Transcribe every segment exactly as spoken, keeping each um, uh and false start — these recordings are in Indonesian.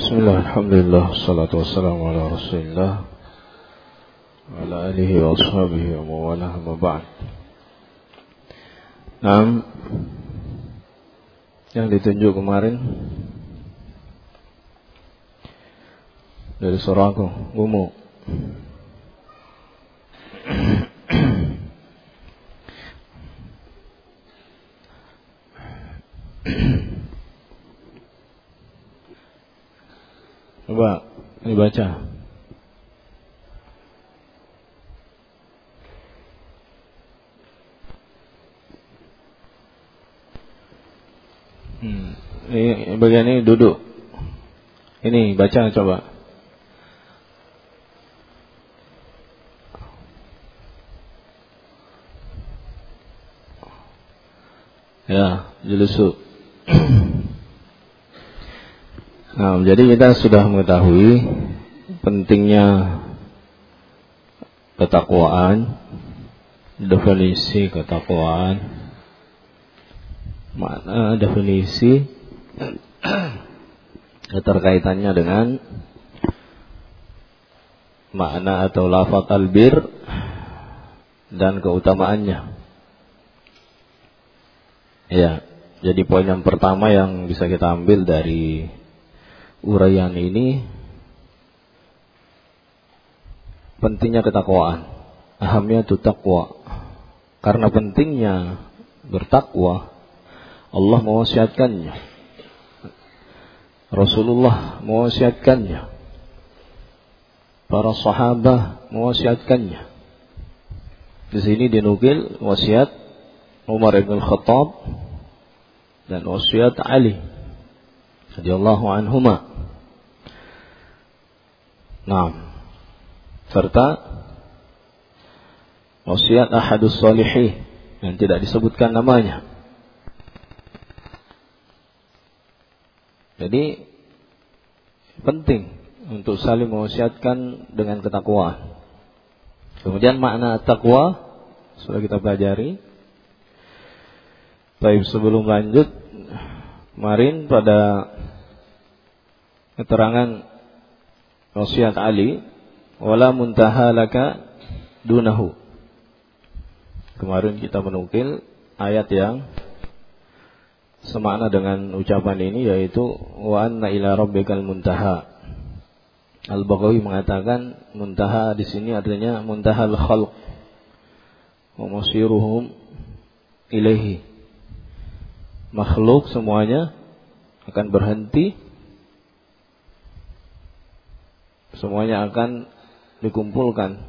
Bismillah, alhamdulillah, salatu wassalamu ala rasulillah wa ala alihi wa ashabihi wa mawalah wa ba'd. Nah, yang ditunjuk kemarin dari Sorako, Gumu. Coba dibaca. Hmm. Ini bagian ini duduk. Ini baca coba. Ya, julusu. Nah, jadi kita sudah mengetahui pentingnya ketakwaan, definisi ketakwaan, makna definisi keterkaitannya dengan makna atau lafaz albir dan keutamaannya. Ya, jadi poin yang pertama yang bisa kita ambil dari uraian ini, pentingnya ketakwaan, ahamnya itu takwa. Karena pentingnya bertakwa, Allah mewasiatkannya, Rasulullah mewasiatkannya, para sahabat mewasiatkannya. Di sini dinukil wasiat Umar bin Khattab dan wasiat Ali radhiyallahu anhuma. Nah, serta wasiat ahadus salihin yang tidak disebutkan namanya. Jadi penting untuk saling mewasiatkan dengan ketakwaan. Kemudian makna takwa sudah kita pelajari. Baik, sebelum lanjut, kemarin pada keterangan wasiat Ali, wala muntaha laka dunahu. Kemarin kita menukil ayat yang semakna dengan ucapan ini, yaitu wa anna ila rabbikal muntaha. Al-Baghawi mengatakan muntaha di sini artinya muntahal khalq wa masiruhum ilaihi. Makhluk semuanya akan berhenti, semuanya akan dikumpulkan,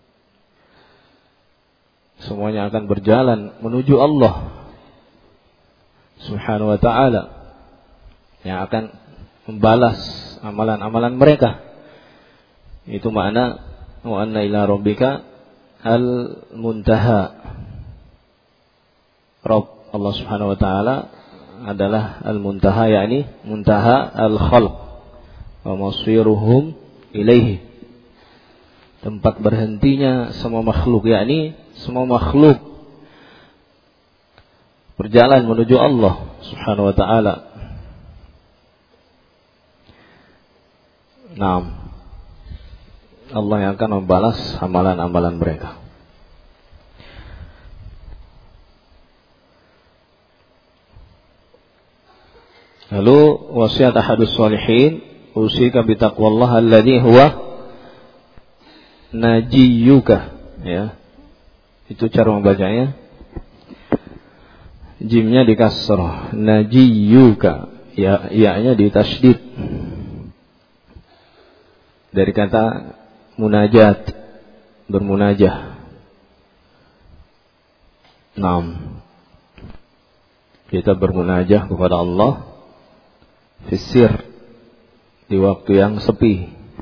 semuanya akan berjalan menuju Allah Subhanahu wa ta'ala, yang akan membalas amalan-amalan mereka. Itu makna wa anna ila rabbika al-muntaha. Rabb Allah Subhanahu wa ta'ala adalah al-muntaha, yakni muntaha al-khalq wa masiruhum ilaihi, tempat berhentinya semua makhluk, yakni semua makhluk berjalan menuju Allah Subhanahu wa ta'ala. Naam, Allah yang akan membalas amalan-amalan mereka. Lalu wasiat ahadus salihin, usika bitaqwallah alladhi huwa najiyuka. Ya, itu cara membacanya. Jimnya di kasrah, najiyuka, ya, ya-nya di tasydid. Dari kata munajat, bermunajah. Naam, kita bermunajah kepada Allah fisir, di waktu yang sepi.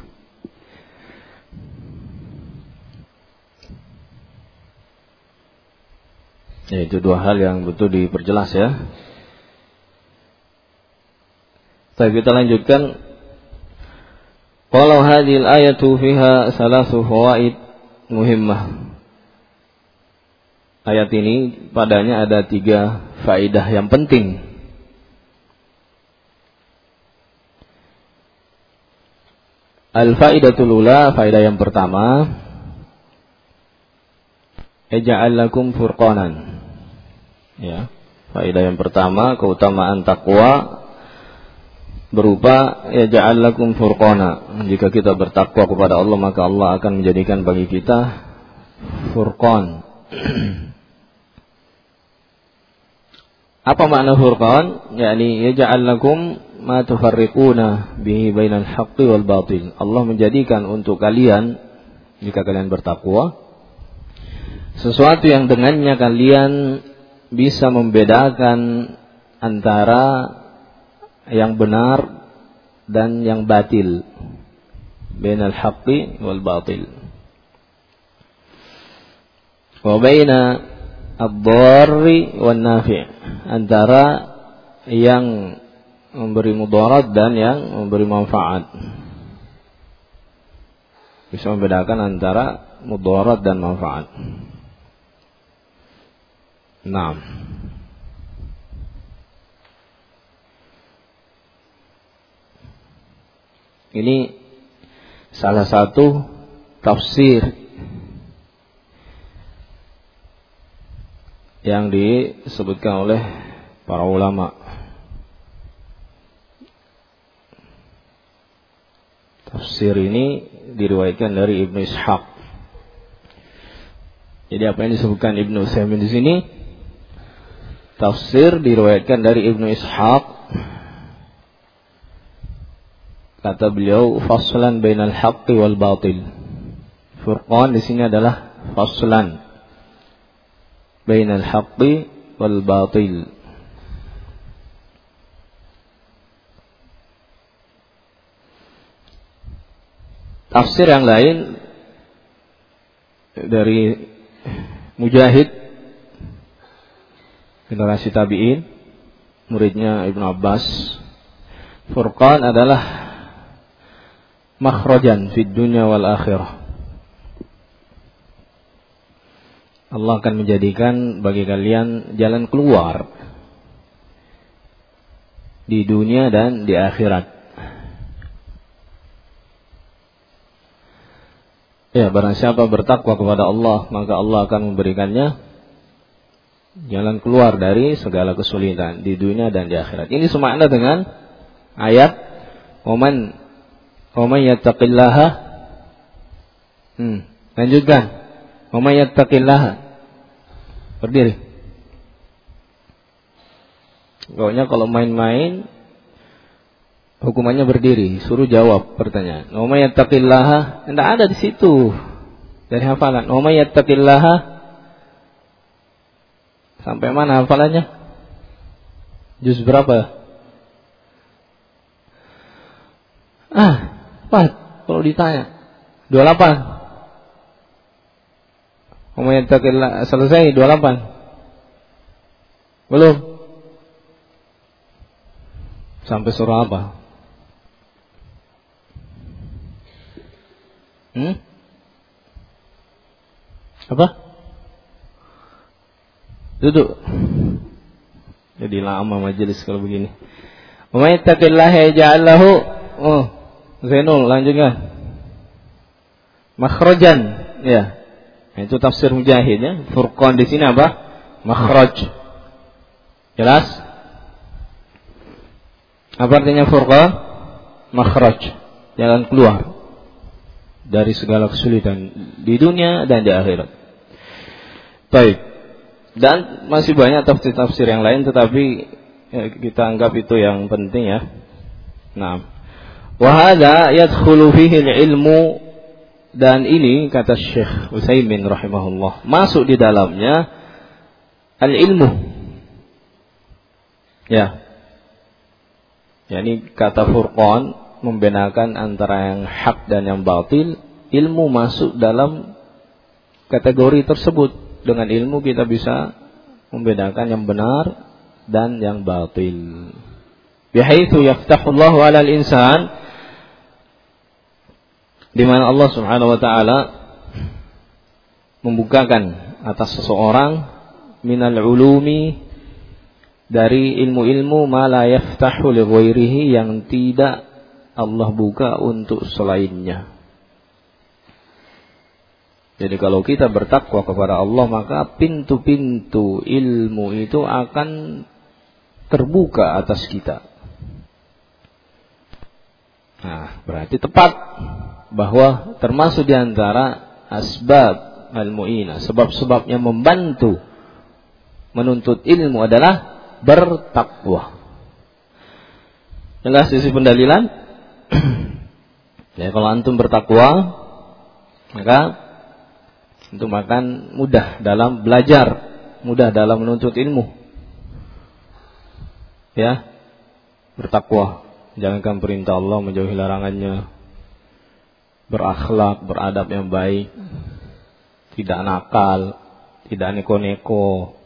Ya, itu dua hal yang betul diperjelas ya. Baik, kita lanjutkan. Qalau hadhil ayatu fiha salasu fawaid muhimmah. Ayat ini padanya ada tiga faedah yang penting. Al-faidatul ula, faedah yang pertama, ij'al lakum furqanan. Ya, faedah yang pertama, keutamaan takwa berupa ij'al lakum furqana. Jika kita bertakwa kepada Allah, maka Allah akan menjadikan bagi kita furqan. Apa makna furqan? Yakni yaj'al lakum ma tufarriquna bihi bainal haqqi wal batil. Allah menjadikan untuk kalian, jika kalian bertakwa, sesuatu yang dengannya kalian bisa membedakan antara yang benar dan yang batil, bainal haqqi wal batil, wa baina ad-dharri wan nafi', antara yang memberi mudarat dan yang memberi manfaat. Bisa membedakan antara mudarat dan manfaat. Naam. Ini salah satu tafsir yang disebutkan oleh para ulama. Tafsir ini diriwayatkan dari Ibnu Ishaq. Jadi apa yang disebutkan Ibnu Utsaimin di sini? Tafsir diriwayatkan dari Ibnu Ishaq. Kata beliau, faslan bainal haqqi wal batil. Furqan di sini adalah faslan bainal haqqi wal batil. Tafsir yang lain dari Mujahid, generasi tabi'in, muridnya Ibnu Abbas, furqan adalah makhrajan fid dunya wal akhirah. Allah akan menjadikan bagi kalian jalan keluar di dunia dan di akhirat. Ya, barang siapa bertakwa kepada Allah, maka Allah akan memberikannya jalan keluar dari segala kesulitan di dunia dan di akhirat. Ini semakna dengan ayat Waman Waman yattaqillaha. Hmm, lanjutkan. Waman yattaqillaha. Berdiri. Pokoknya kalau main-main hukumannya berdiri, suruh jawab pertanyaan. Wa may yattaqillaha, enggak ada di situ. Dari hafalan. Wa may yattaqillaha sampai mana hafalannya? Juz berapa? Ah, Pak, kalau ditanya dua puluh delapan. Wa may yattaqillaha selesai dua puluh delapan. Belum? Sampai surah apa? Hmm? Apa? Duduk. Jadi lama majelis kalau begini. Wa may yattaqillaha yaj'al lahu, oh, Zainul lanjutkan. Makhrajan, ya. Itu tafsir Mujahid ya. Furqan di sini apa? Makhraj. Jelas? Apa artinya furqan? Makhraj, jalan keluar dari segala kesulitan di dunia dan di akhirat. Baik. Dan masih banyak tafsir-tafsir yang lain, tetapi ya, kita anggap itu yang penting ya. Nah, wa hadza yadkhulu fihi al-ilmu, dan ini kata Syekh Utsaimin rahimahullah, masuk di dalamnya al-ilmu. Ya. yakni kata furqan membedakan antara yang hak dan yang batil. Ilmu masuk dalam kategori tersebut. Dengan ilmu kita bisa membedakan yang benar dan yang batil. Bihaitsu yaftahullahu 'alal insan, di mana Allah Subhanahu wa taala membukakan atas seseorang minal ulumi, dari ilmu-ilmu ma la yaftahu li ghairihi, yang tidak Allah buka untuk selainnya. Jadi kalau kita bertakwa kepada Allah, maka pintu-pintu ilmu itu akan terbuka atas kita. Nah, berarti tepat bahwa termasuk di antara asbab al-mu'inah, sebab-sebab yang membantu menuntut ilmu adalah bertakwa. Jelas sisi pendalilan? Ya, kalau antum bertakwa, maka antum akan mudah dalam belajar, mudah dalam menuntut ilmu. Ya, bertakwa, jalankan perintah Allah, menjauhi larangannya, berakhlak, beradab yang baik, tidak nakal, tidak neko-neko.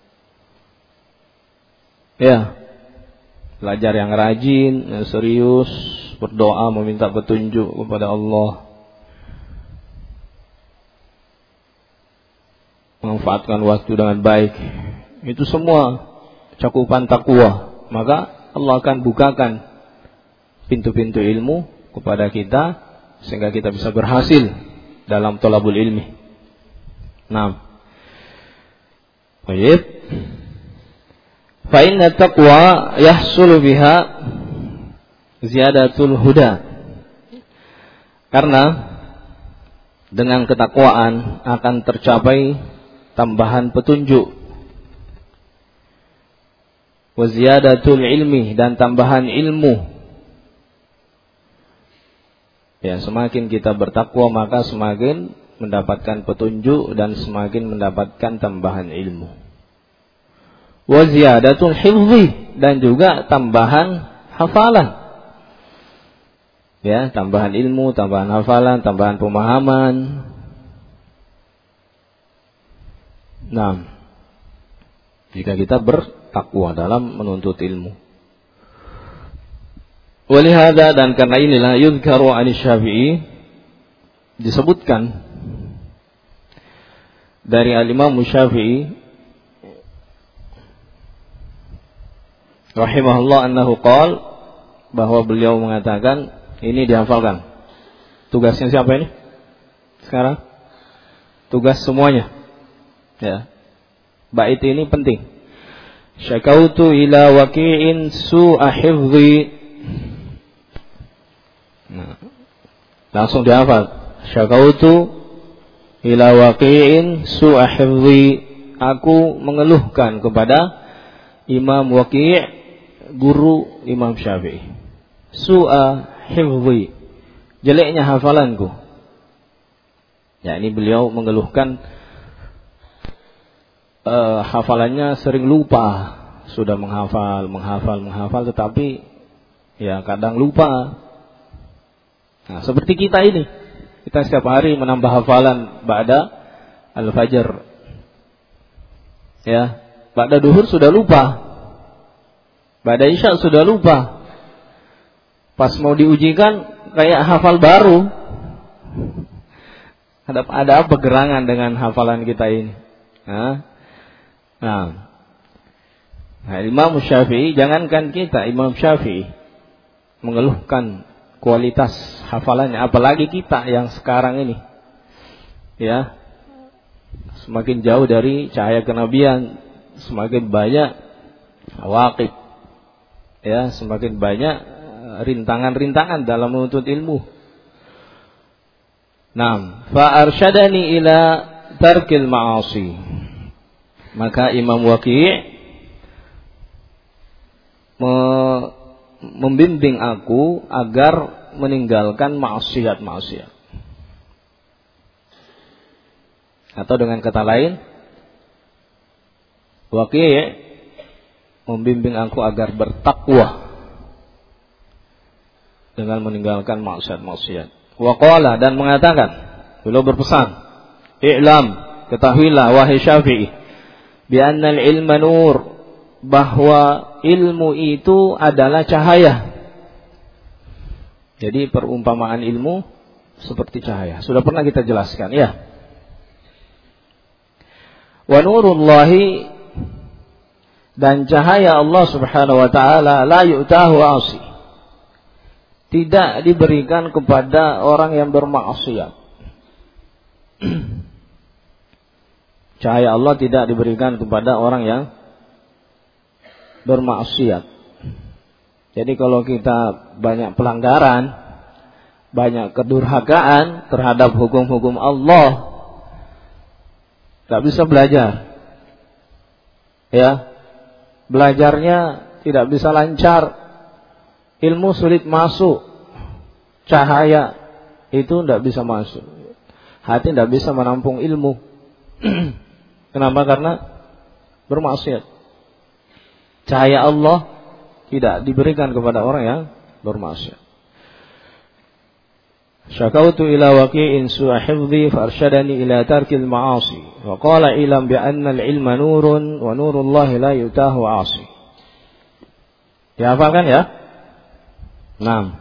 Ya, belajar yang rajin, yang serius, berdoa meminta petunjuk kepada Allah, memanfaatkan waktu dengan baik. Itu semua cakupan takwa. Maka Allah akan bukakan pintu-pintu ilmu kepada kita sehingga kita bisa berhasil dalam thalabul ilmi. Naam. Baik. Fa inna taqwa yahsulu biha ziyadatul huda. Karena dengan ketakwaan akan tercapai tambahan petunjuk. Wa ziyadatul ilmi, dan tambahan ilmu. Ya, semakin kita bertakwa maka semakin mendapatkan petunjuk dan semakin mendapatkan tambahan ilmu. Wa ziyadatul hifzi, dan juga tambahan hafalan. Ya, tambahan ilmu, tambahan hafalan, tambahan pemahaman. Nah, jika kita bertakwa dalam menuntut ilmu. Walihada, dan karena inilah yuzkaru an Syafi'i, disebutkan dari al-Imam Syafi'i rahimahullah annahu qala, bahwa beliau mengatakan, ini dihafalkan. Tugasnya siapa ini? Sekarang tugas semuanya. Ya. Bait ini penting. Syakautu ila waqi'in su'a hifdhi. Nah, langsung dihafal. Syakautu ila waqi'in su'a hifdhi. Aku mengeluhkan kepada Imam Waqi', guru Imam Syafi'i. Su'a hifdhi, jeleknya hafalanku. Ya, ini beliau mengeluhkan uh, hafalannya sering lupa. Sudah menghafal, menghafal, menghafal, tetapi ya kadang lupa. Nah, seperti kita ini, kita setiap hari menambah hafalan ba'da al-fajr. Ya, ba'da duhur sudah lupa, ba'da isya sudah lupa. Pas mau diujikan kayak hafal baru. Ada ada apa gerangan dengan hafalan kita ini? Nah, nah, nah Imam Syafi'i, jangankan kita, Imam Syafi'i mengeluhkan kualitas hafalannya, apalagi kita yang sekarang ini, ya, semakin jauh dari cahaya kenabian, semakin banyak waqib, ya, semakin banyak rintangan-rintangan dalam menuntut ilmu. Naam, fa arsyadani ila tarkil ma'asi. Maka Imam Waqi' me- membimbing aku agar meninggalkan maksiat-maksiat. Atau dengan kata lain, Waqi' membimbing aku agar bertakwa dengan meninggalkan maksiat-maksiat. Wa qala, dan mengatakan, beliau berpesan, i'lam, ketahuilah wahai Syafi'i, bi annal ilma nur, bahwa ilmu itu adalah cahaya. Jadi perumpamaan ilmu seperti cahaya. Sudah pernah kita jelaskan, ya. Wa nurullahi, dan cahaya Allah Subhanahu wa taala la yu'tahu 'asi, tidak diberikan kepada orang yang bermaksiat. Cahaya Allah tidak diberikan kepada orang yang bermaksiat. Jadi kalau kita banyak pelanggaran, banyak kedurhakaan terhadap hukum-hukum Allah, tak bisa belajar. Ya, belajarnya tidak bisa lancar, ilmu sulit masuk, cahaya itu tidak bisa masuk, hati tidak bisa menampung ilmu. Kenapa? Karena bermaksiat. Cahaya Allah tidak diberikan kepada orang yang bermaksiat. Syakautu ila waqi'in su'a hifdhi farshadani ila tarkil ma'asi wa qala ilam bi anna al-ilma nurun wa nurullahi la yutahu 'asi. Dihafalkan ya? Naam.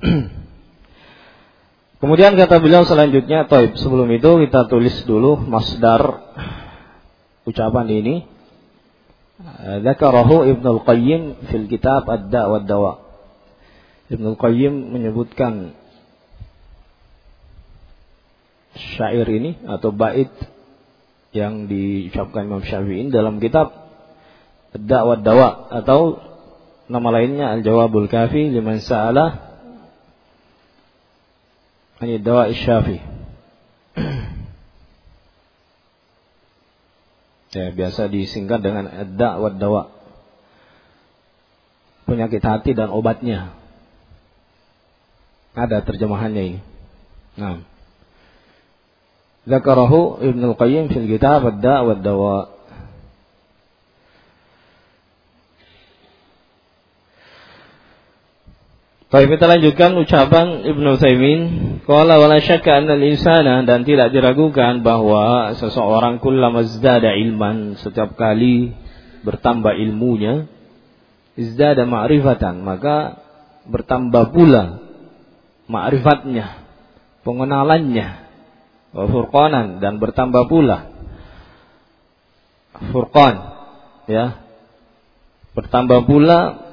Kemudian kata beliau selanjutnya, taib, sebelum itu kita tulis dulu masdar ucapan ini. Dzakarahu Ibnu Al-Qayyim fil kitab Ad-Da' wa Ad-Dawa. Ibnu Al-Qayyim menyebutkan syair ini atau bait yang diucapkan Imam Syafi'i dalam kitab Ad-Da' wa Ad-Dawa, atau nama lainnya Al-Jawabul Kafi liman sa'ala ani dawa Syafi. Ya, biasa disingkat dengan Ad-Da' wa Ad-Dawa. Penyakit hati dan obatnya. Ada terjemahannya ini. Nah, Dzakarahu Ibnu Al-Qayyim fil kitab Ad-Da' wa Ad-Dawa. Baik, kita lanjutkan ucapan Ibnu Utsaimin. Qala wala syakka anna al-insana, dan tidak diragukan bahwa seseorang kullama izdada ilman, setiap kali bertambah ilmunya, izdada ma'rifatan, maka bertambah pula ma'rifatnya, pengenalannya, wa furqanan, dan bertambah pula furqan, ya, bertambah pula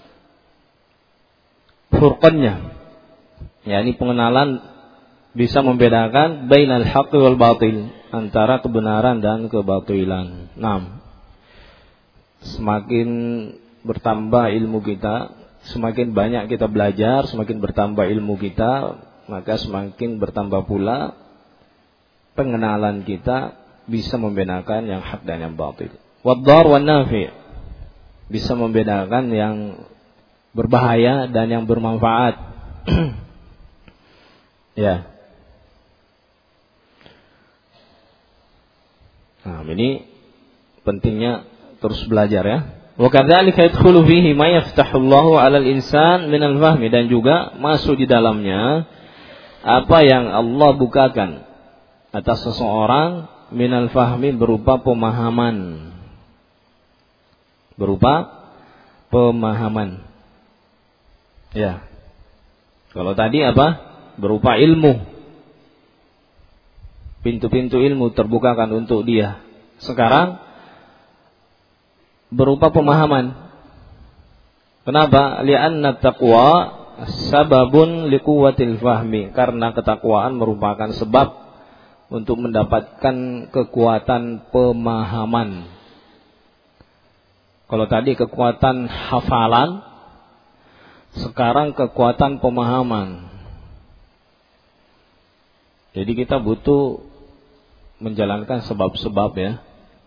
furqannya, yakni pengenalan bisa membedakan bainal haqqi wal batil, antara kebenaran dan kebatilan. Nah, semakin bertambah ilmu kita, semakin banyak kita belajar, semakin bertambah ilmu kita, maka semakin bertambah pula pengenalan kita bisa membedakan yang hak dan yang batil. Wad-dar wan nafi', bisa membedakan yang berbahaya dan yang bermanfaat. Ya. Nah, ini pentingnya terus belajar ya. Wa kadzalika yadkhulu fihi ma yaftahullahu 'alal insan minal fahmi, dan juga masuk di dalamnya apa yang Allah bukakan atas seseorang minal fahmi, berupa pemahaman. Berupa pemahaman. Ya. Kalau tadi apa? Berupa ilmu. Pintu-pintu ilmu terbukakan untuk dia. Sekarang berupa pemahaman. Kenapa? Li'anna taqwa sababun liquwwatil fahmi, karena ketakwaan merupakan sebab untuk mendapatkan kekuatan pemahaman. Kalau tadi kekuatan hafalan, sekarang kekuatan pemahaman. Jadi kita butuh menjalankan sebab-sebab ya.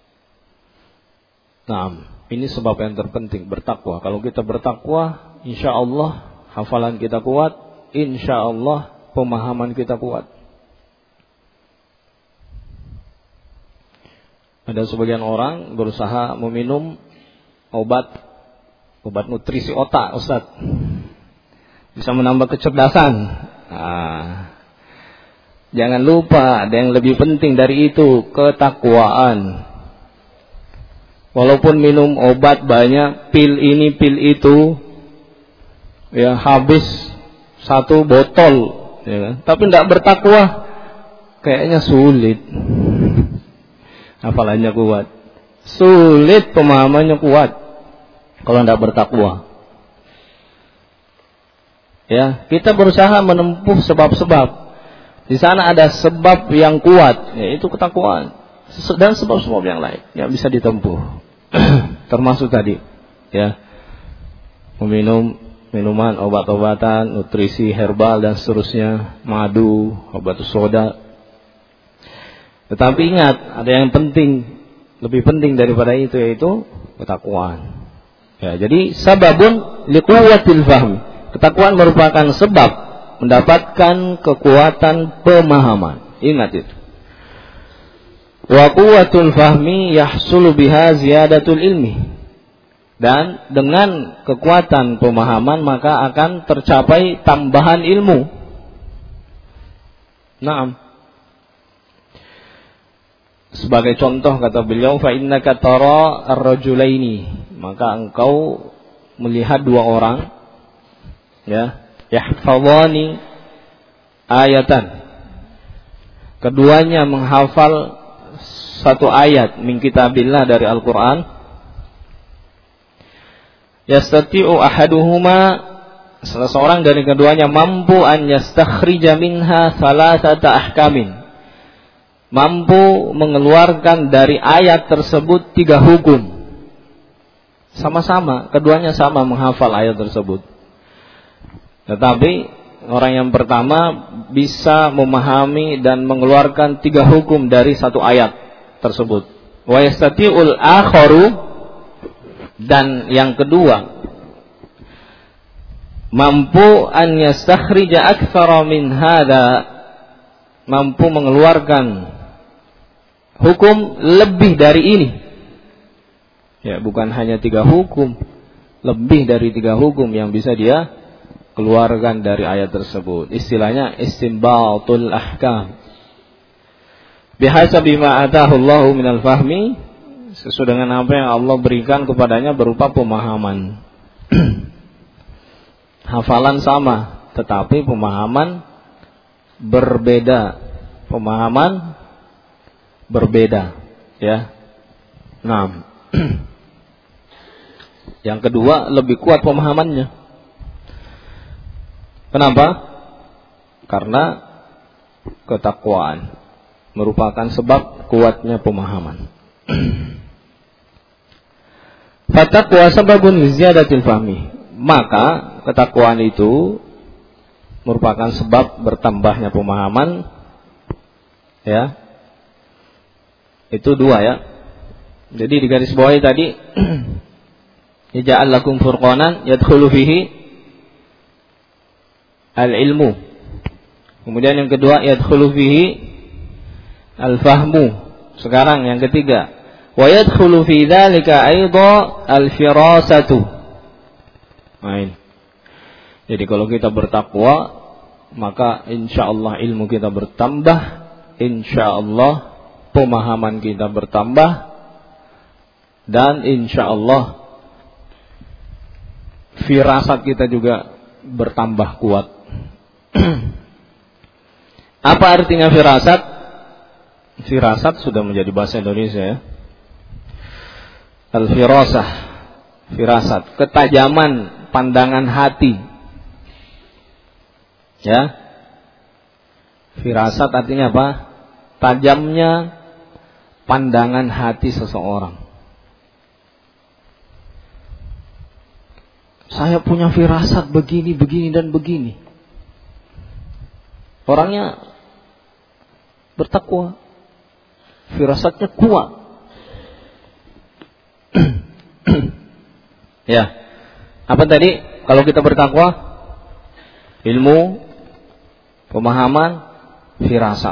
Nah, ini sebab yang terpenting, bertakwa. Kalau kita bertakwa, insya Allah hafalan kita kuat, insya Allah pemahaman kita kuat. Ada sebagian orang berusaha meminum obat obat nutrisi otak, Ustaz, bisa menambah kecerdasan. Nah, jangan lupa ada yang lebih penting dari itu, ketakwaan. Walaupun minum obat banyak, pil ini pil itu, ya habis satu botol, ya kan? Tapi tidak bertakwa, kayaknya sulit. Hafalannya kuat, sulit pemahamannya kuat kalau tidak bertakwa. Ya, kita berusaha menempuh sebab-sebab. Di sana ada sebab yang kuat, yaitu ketakwaan, dan sebab-sebab yang lain yang bisa ditempuh. Termasuk tadi, ya, meminum minuman, obat-obatan, nutrisi herbal dan seterusnya, madu, obat soda. Tetapi ingat, ada yang penting, lebih penting daripada itu, yaitu ketakwaan. Ya, jadi sababun liquwwatil fahmi. Ketakwaan merupakan sebab mendapatkan kekuatan pemahaman. Ingat itu. Wa quwwatul fahmi yahsulu biha ziyadatul ilmi. Dan dengan kekuatan pemahaman maka akan tercapai tambahan ilmu. Naam. Sebagai contoh kata beliau, fa innaka tara ar-rajulaini, maka engkau melihat dua orang, ya, yahfazani ayatan. Keduanya menghafal satu ayat min kitabillah dari Al-Qur'an. Yastati'u ahaduhuma, salah seorang dari keduanya mampu an yastakhrija minha salasata ahkamin, mampu mengeluarkan dari ayat tersebut tiga hukum. Sama-sama, keduanya sama menghafal ayat tersebut. Tetapi orang yang pertama bisa memahami dan mengeluarkan tiga hukum dari satu ayat tersebut. Wa yastati'ul akharu, dan yang kedua mampu an yastakhrija aktsara min hada, mampu mengeluarkan hukum lebih dari ini. Ya, bukan hanya tiga hukum, lebih dari tiga hukum yang bisa dia keluarkan dari ayat tersebut. Istilahnya istinbatul ahkam. Bihasabi ma atahu Allahu minal fahmi, sesuai dengan apa yang Allah berikan kepadanya berupa pemahaman. Hafalan sama, tetapi pemahaman berbeda. Pemahaman berbeda, ya. Nah, yang kedua lebih kuat pemahamannya. Kenapa? Karena ketakwaan merupakan sebab kuatnya pemahaman. Fataqwa sababun liziyadatil fahmi, maka ketakwaan itu merupakan sebab bertambahnya pemahaman, ya. Itu dua, ya. Jadi di garis bawahi tadi yaj'al lakum furqanan yadkhulu fihi al-ilmu. Kemudian yang kedua yadkhulu fihi al-fahmu. Sekarang yang ketiga, wa yadkhulu fi dzalika aidha al-firasatu. Nah, jadi kalau kita bertakwa, maka insyaallah ilmu kita bertambah, insyaallah pemahaman kita bertambah, dan insyaallah firasat kita juga bertambah kuat. Apa artinya firasat? Firasat sudah menjadi bahasa Indonesia, ya. Al-firasah, firasat, ketajaman pandangan hati. Ya. Firasat artinya apa? Tajamnya pandangan hati seseorang. Saya punya firasat begini, begini dan begini. Orangnya bertakwa, firasatnya kuat. Ya. Apa tadi? Kalau kita bertakwa, ilmu, pemahaman, firasat.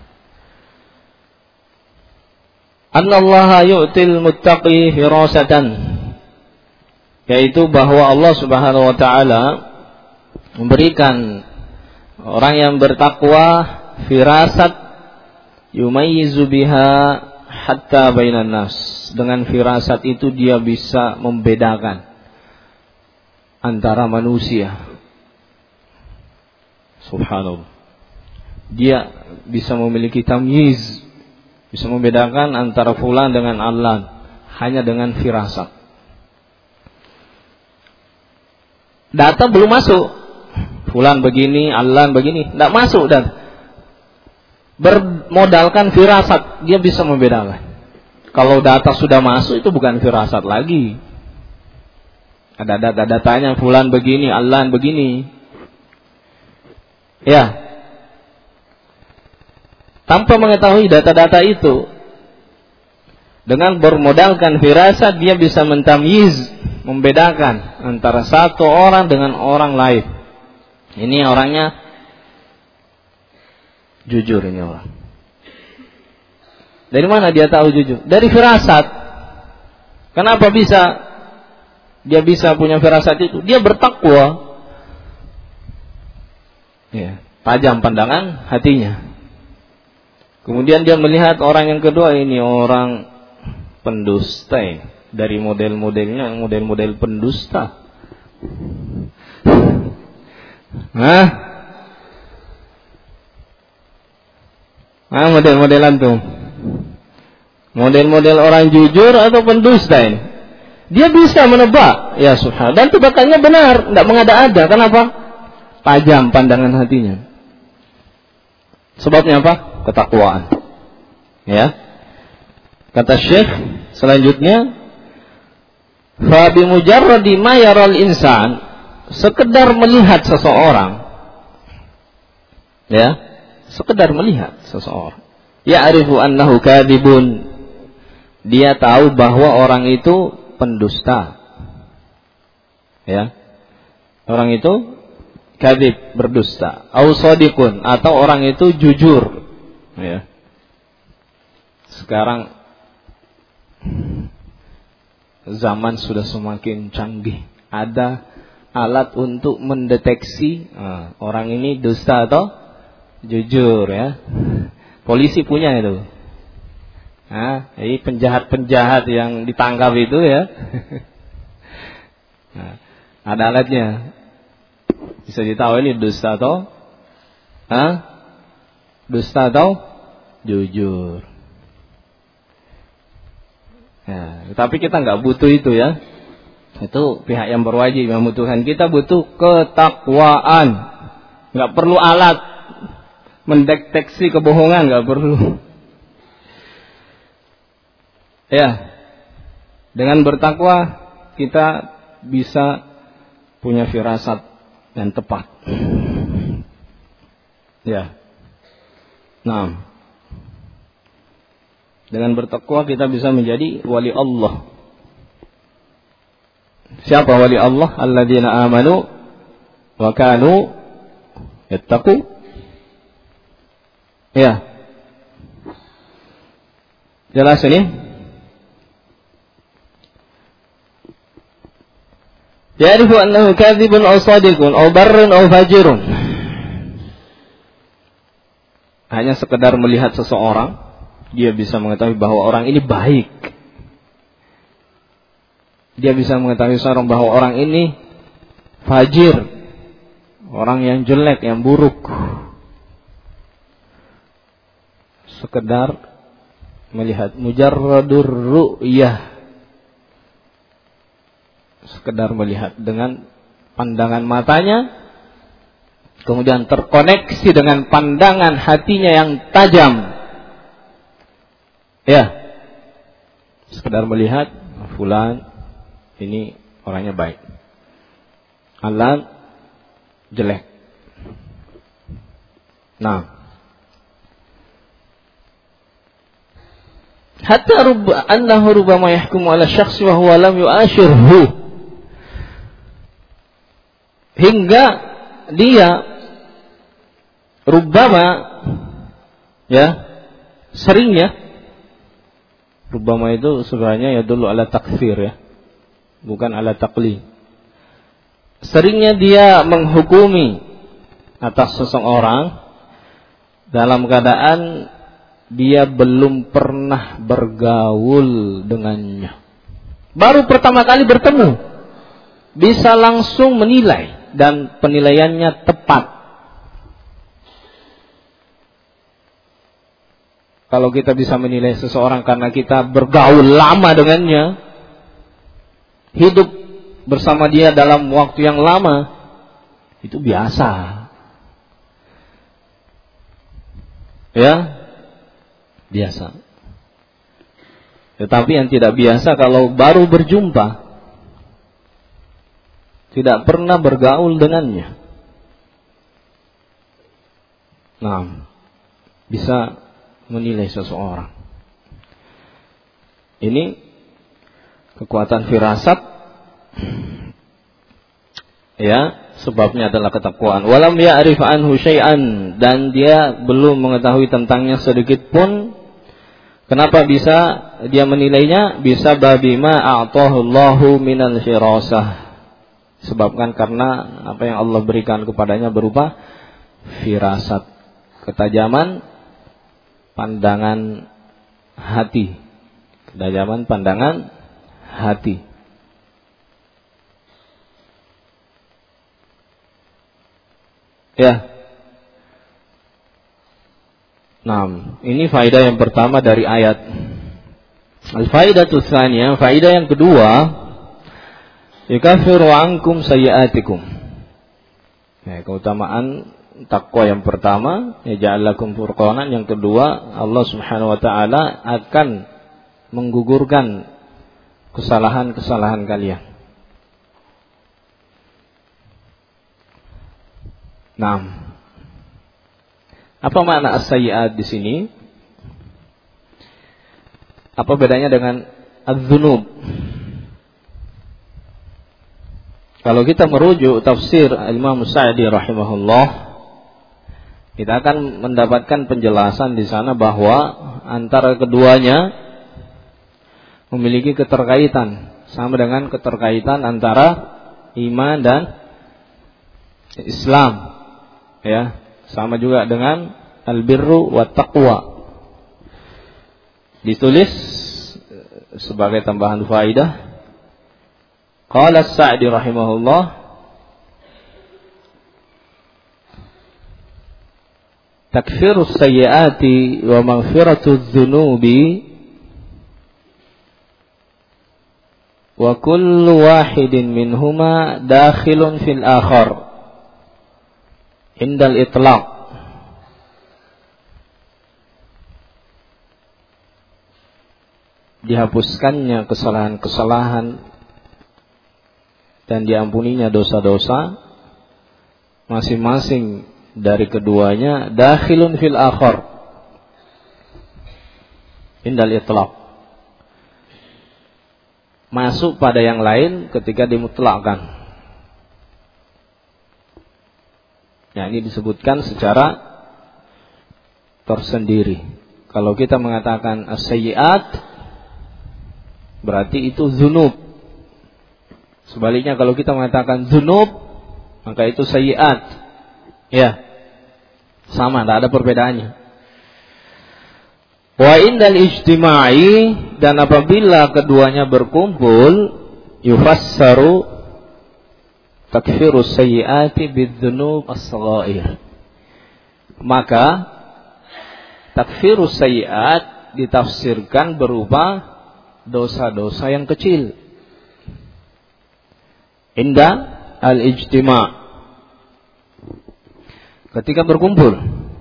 Annallaha yu'til muttaqi firasatan, yaitu bahwa Allah Subhanahu wa taala memberikan orang yang bertakwa firasat, yumayyizu biha hatta bainan nas. Dengan firasat itu dia bisa membedakan antara manusia. Subhanallah. Dia bisa memiliki tamyiz, bisa membedakan antara fulan dengan allan hanya dengan firasat. Data belum masuk, fulan begini, alan begini, tidak masuk. Dan bermodalkan firasat, dia bisa membedakan. Kalau data sudah masuk itu bukan firasat lagi. Ada data-datanya, fulan begini, alan begini. Ya. Tanpa mengetahui data-data itu, dengan bermodalkan firasat, dia bisa mentamyiz, membedakan antara satu orang dengan orang lain. Ini orangnya jujur, ini orang. Dari mana dia tahu jujur? Dari firasat. Kenapa bisa dia bisa punya firasat itu? Dia bertakwa. Ya, tajam pandangan hatinya. Kemudian dia melihat orang yang kedua, ini orang pendusta. Dari model-modelnya, model-model pendusta. Hah? Ah, model-modelan tuh. Model-model orang jujur atau pendusta ini. Dia bisa menebak, ya subhanallah. Dan tebakannya benar, tidak mengada-ada. Kenapa? Tajam pandangan hatinya. Sebabnya apa? Ketakwaan. Ya. Kata Syekh selanjutnya, fa bi mujarradi ma yaral insan, sekedar melihat seseorang. Ya, sekedar melihat seseorang. Ya'rifu annahu kadhibun. Dia tahu bahwa orang itu pendusta. Ya. Orang itu kadhib, berdusta. Au shadiqun, atau orang itu jujur. Ya. Sekarang zaman sudah semakin canggih. Ada alat untuk mendeteksi uh, orang ini dusta atau jujur, ya. Polisi punya itu. Nah, ini penjahat-penjahat yang ditangkap itu, ya. Nah, ada alatnya. Bisa ditahu ini dusta atau ah, dusta atau jujur. Ya, tapi kita nggak butuh itu, ya. Itu pihak yang berwajib yang membutuhkan. Kita butuh ketakwaan. Nggak perlu alat mendeteksi kebohongan, nggak perlu. Ya, dengan bertakwa kita bisa punya firasat yang tepat. Ya. Nah, dengan bertakwa kita bisa menjadi wali Allah. Siapa wali Allah? Alladzina amanu wa kanu yattaqu. Ya. Jelas ini? Ya'rifu annahu kadhibun aw shadiqun aw barrun aw fajirun. Hanya sekedar melihat seseorang, dia bisa mengetahui bahwa orang ini baik. Dia bisa mengetahui seorang bahwa orang ini fajir, orang yang jelek, yang buruk. Sekedar melihat, mujarradur ru'yah, sekedar melihat dengan pandangan matanya, kemudian terkoneksi dengan pandangan hatinya yang tajam. Ya, sekedar melihat, fulan ini orangnya baik, alan jelek. Nah, hatta rubba annahu rubbama yahkumu ala syakhsi wa huwa lam yu'ashirhu. Hingga dia rubbama, ya, seringnya, rubbama itu sebenarnya ya dulu ala takfir, ya, bukan ala taqlid. Seringnya dia menghukumi atas seseorang dalam keadaan dia belum pernah bergaul dengannya. Baru pertama kali bertemu, bisa langsung menilai. Dan penilaiannya tepat. Kalau kita bisa menilai seseorang karena kita bergaul lama dengannya, hidup bersama dia dalam waktu yang lama, Itu biasa. Ya, biasa. Tetapi yang tidak biasa kalau baru berjumpa, tidak pernah bergaul dengannya. Nah, bisa menilai seseorang. Ini kekuatan firasat. Ya, sebabnya adalah ketakwaan. Walam ya'rif anhu syai'an, dan dia belum mengetahui tentangnya sedikit pun. Kenapa bisa dia menilainya? Bisa babima a'tahu Allahu minal firasah. Sebabkan karena apa yang Allah berikan kepadanya berupa firasat, ketajaman pandangan hati. Ketajaman pandangan hati. Ya. Nah, ini faedah yang pertama dari ayat. Al-faedatu tsaniyah, faedah yang kedua, yakaffiru ankum sayyi'atikum. Ya, keutamaan takwa yang pertama, yaj'alakum furqanan, yang kedua, Allah Subhanahu wa taala akan menggugurkan kesalahan-kesalahan kalian. Nah, apa makna as-sayyi'at di sini? Apa bedanya dengan az-dzunub? Kalau kita merujuk tafsir Imam Sa'di rahimahullah, kita akan mendapatkan penjelasan di sana bahwa antara keduanya memiliki keterkaitan, sama dengan keterkaitan antara iman dan Islam. Ya, sama juga dengan al-birru wa taqwa. Ditulis sebagai tambahan faidah. Qala As-Sa'di rahimahullah, takfirus sayyiati wa maghfiratudz dzunubi wa kullu wahidin minhuma dakhilun fil akhar indal itlaq. Dihapuskannya kesalahan-kesalahan dan diampuninya dosa-dosa masing-masing dari keduanya dakhilun fil akhar indal itlaq, masuk pada yang lain ketika dimutlakkan. Ya, ini disebutkan secara tersendiri. Kalau kita mengatakan as-sayyi'at, berarti itu dzunub. Sebaliknya kalau kita mengatakan dzunub, maka itu sayyi'at. Ya, sama, tidak ada perbedaannya. Wa indal ijtima'i, dan apabila keduanya berkumpul, yufassaru takfirus sayyiati bidzunub as-saghair. Maka takfirus sayyiat ditafsirkan berupa dosa-dosa yang kecil. Inda al-ijtima', ketika berkumpul.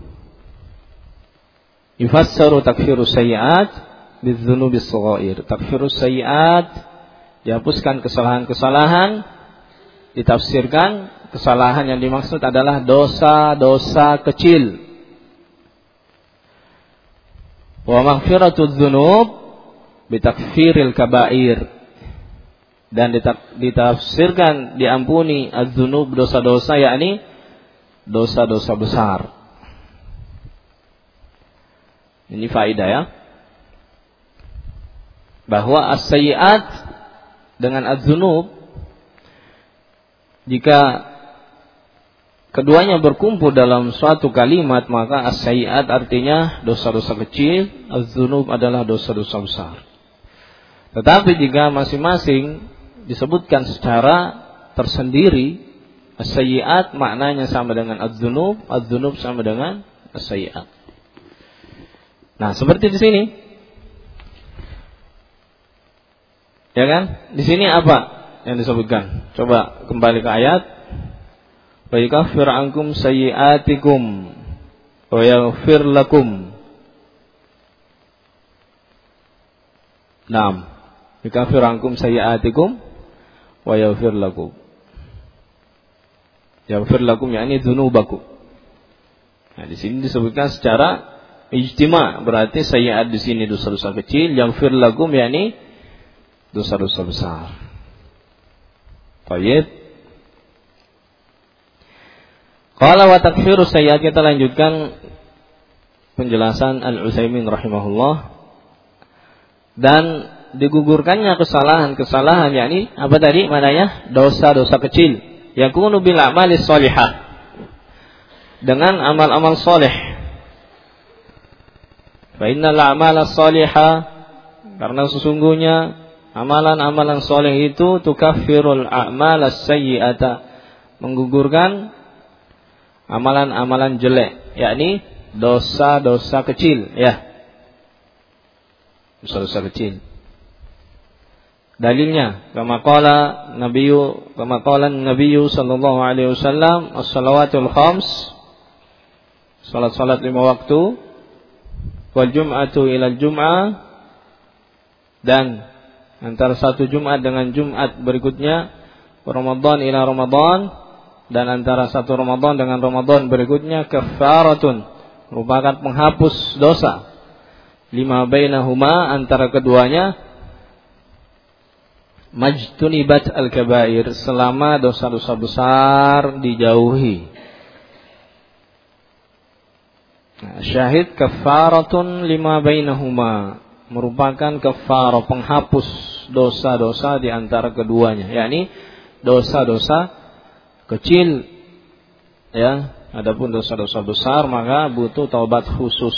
Yufassaru takfirus sayyiat bidzunub as-saghair. Takfirus sayyiat, dihapuskan kesalahan-kesalahan, ditafsirkan kesalahan yang dimaksud adalah dosa-dosa kecil. Wa maghfiratudz dzunub bitakfiril kabair, dan ditafsirkan diampuni az-dzunub, dosa-dosa, yakni dosa-dosa besar. Ini faedah ya, bahwa as-sayyiat dengan az-dzunub, jika keduanya berkumpul dalam suatu kalimat, maka as-sayyi'at artinya dosa-dosa kecil, az-dzunub adalah dosa-dosa besar. Tetapi jika masing-masing disebutkan secara tersendiri, as-sayyi'at maknanya sama dengan az-dzunub, az-dzunub sama dengan as-sayyi'at. Nah, seperti di sini. Ya kan? Di sini apa yang disebutkan? Coba kembali ke ayat. wa yukaffir ankum sayyi'atikum wa yaghfir lakum. Naam, yukaffir ankum sayyi'atikum wa yaghfir lakum. Yaghfir lakum yakni dzunubakum. Nah, di sini disebutkan secara ijtima, berarti sayyi'at di sini dosa-dosa kecil, yaghfir lakum yakni dosa-dosa besar. Baik. Qala wa takfiru sayyi'at, kita lanjutkan penjelasan Al-Utsaimin rahimahullah. Dan digugurkannya kesalahan-kesalahan yakni apa tadi maknanya? Dosa-dosa kecil. Yakunu bil a'malis shalihah, dengan amal-amal saleh. Fa innal a'mala shalihah, karena sesungguhnya amalan-amalan saleh itu tukaffirul a'malas sayyi'ata, menggugurkan amalan-amalan jelek, yakni dosa-dosa kecil, ya. Dosa-dosa kecil. Dalilnya kama qala nabiyyu kama qala nabiyyu sallallahu alaihi wasallam as-salawatul khams, salat-salat lima waktu, wal jum'atu ilal jum'ah, dan antara satu Jumat dengan Jumat berikutnya, Ramadan ila Ramadan, dan antara satu Ramadan dengan Ramadan berikutnya, kaffaratun, merupakan penghapus dosa, lima bainahuma, antara keduanya, majtunibat al-kabair, selama dosa-dosa besar dijauhi. Nah, syahid kaffaratun lima bainahuma, merupakan kafarah, penghapus dosa-dosa di antara keduanya, yakni dosa-dosa kecil, ya. Adapun dosa-dosa besar maka butuh taubat khusus.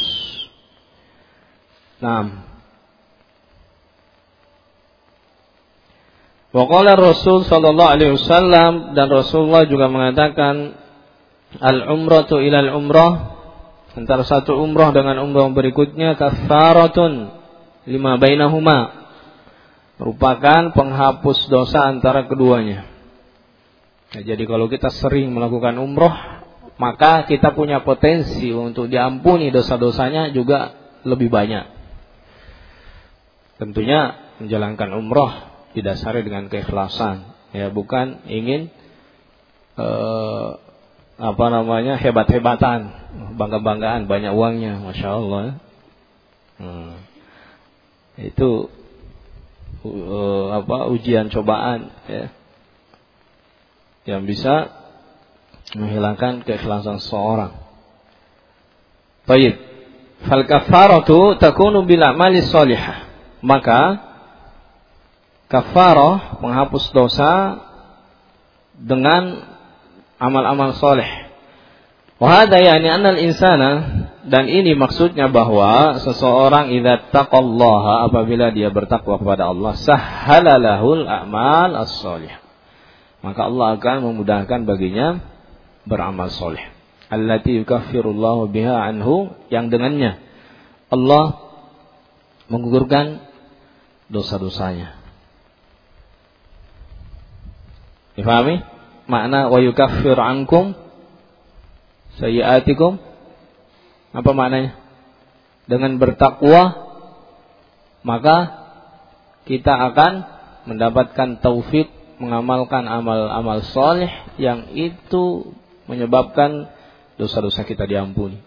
Nah, wa qala Rasul sallallahu alaihi wasallam, dan Rasulullah juga mengatakan, al-umratu ilal umrah, antara satu umrah dengan umrah berikutnya, kaffaratun lima bainahuma, merupakan penghapus dosa antara keduanya. Nah, jadi kalau kita sering melakukan umrah, maka kita punya potensi untuk diampuni dosa-dosanya juga lebih banyak. Tentunya menjalankan umrah didasari dengan keikhlasan, ya, bukan ingin eh, apa namanya hebat-hebatan, bangga-banggaan, banyak uangnya, masya Allah. Hmm. Itu uh, apa ujian cobaan, ya, yang bisa menghilangkan keikhlasan seorang. Baik, fal kafaratu takunu bil a'mali shalihah, maka kafarah, menghapus dosa dengan amal-amal soleh. Wahada yani annal insana, dan ini maksudnya bahwa seseorang idza taqallaha, apabila dia bertakwa kepada Allah, sahhala lahul a'mal as-shalih, maka Allah akan memudahkan baginya beramal soleh. Allati yukaffirullahu biha anhu, yang dengannya Allah menggugurkan dosa-dosanya. Difahami? Makna wa yukaffir ankum sayyi'atikum, apa maknanya? Dengan bertakwa maka kita akan mendapatkan taufik mengamalkan amal-amal saleh yang itu menyebabkan dosa-dosa kita diampuni.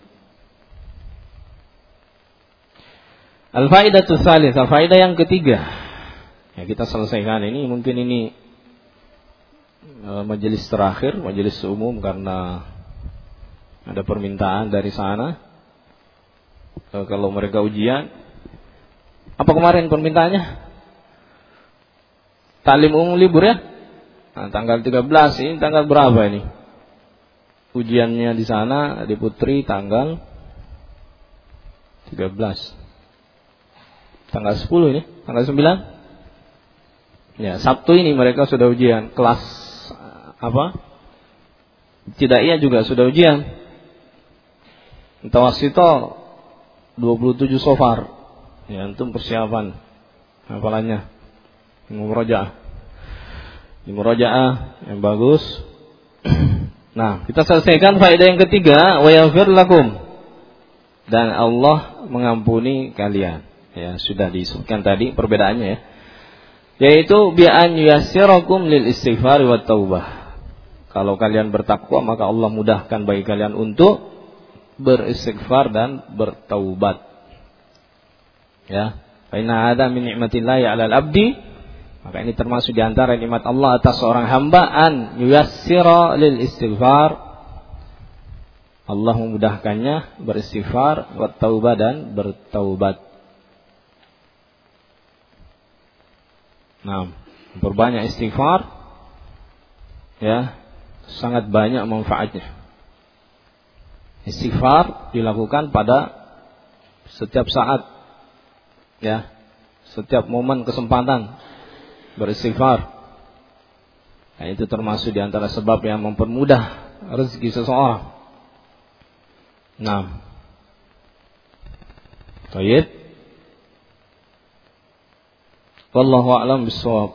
Al-faidatu tsalitsah, faedah yang ketiga. Ya, kita selesaikan ini, mungkin ini majelis terakhir, majelis umum, karena ada permintaan dari sana. E, kalau mereka ujian, apa kemarin permintaannya? Taklim umum libur, ya? Nah, tanggal tiga belas, ini tanggal berapa ini? Ujiannya di sana di Putri tanggal tiga belas. Tanggal sepuluh ini, tanggal sembilan. Ya, Sabtu ini mereka sudah ujian kelas apa? Ibtidaiyah juga sudah ujian. Mutawassithah dua puluh tujuh sofar. Ya, antum persiapan hafalannya. Murajaah. Di murajaah yang bagus. Nah, kita selesaikan faedah yang ketiga, wa yaghfir lakum. Dan Allah mengampuni kalian. Ya, sudah disebutkan tadi perbedaannya ya. Yaitu bi an yassirakum lil istighfar wat taubah. Kalau kalian bertakwa maka Allah mudahkan bagi kalian untuk beristighfar dan bertaubat. Ya, fa inna hadza min ni'matillahi 'alal 'abdi. Maka ini termasuk di antara nikmat Allah atas seorang hamba, an yuyassira lil istighfar. Allah memudahkannya beristighfar, wat taubah dan bertaubat. Nah, berbanyak istighfar ya, sangat banyak manfaatnya. Istighfar dilakukan pada setiap saat ya, setiap momen kesempatan beristighfar. Nah, itu termasuk di antara sebab yang mempermudah rezeki seseorang. Nah, baik. Wallahu a'lam bishawab.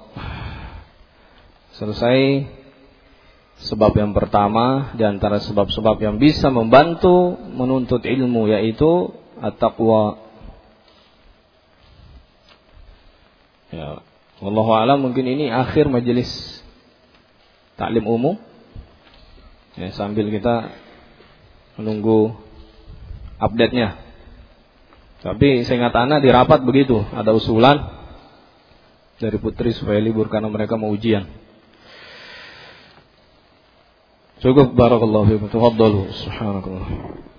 Selesai sebab yang pertama di antara sebab-sebab yang bisa membantu menuntut ilmu, yaitu at-taqwa. Ya, wallahu a'lam, mungkin ini akhir majelis taklim umum. Ya, sambil kita menunggu update-nya. Tapi seingat ana di rapat begitu, ada usulan dari putri supaya libur karena mereka mau ujian. Cukup, barakallahu fiikum. Tafadhalu. Subhanakallah.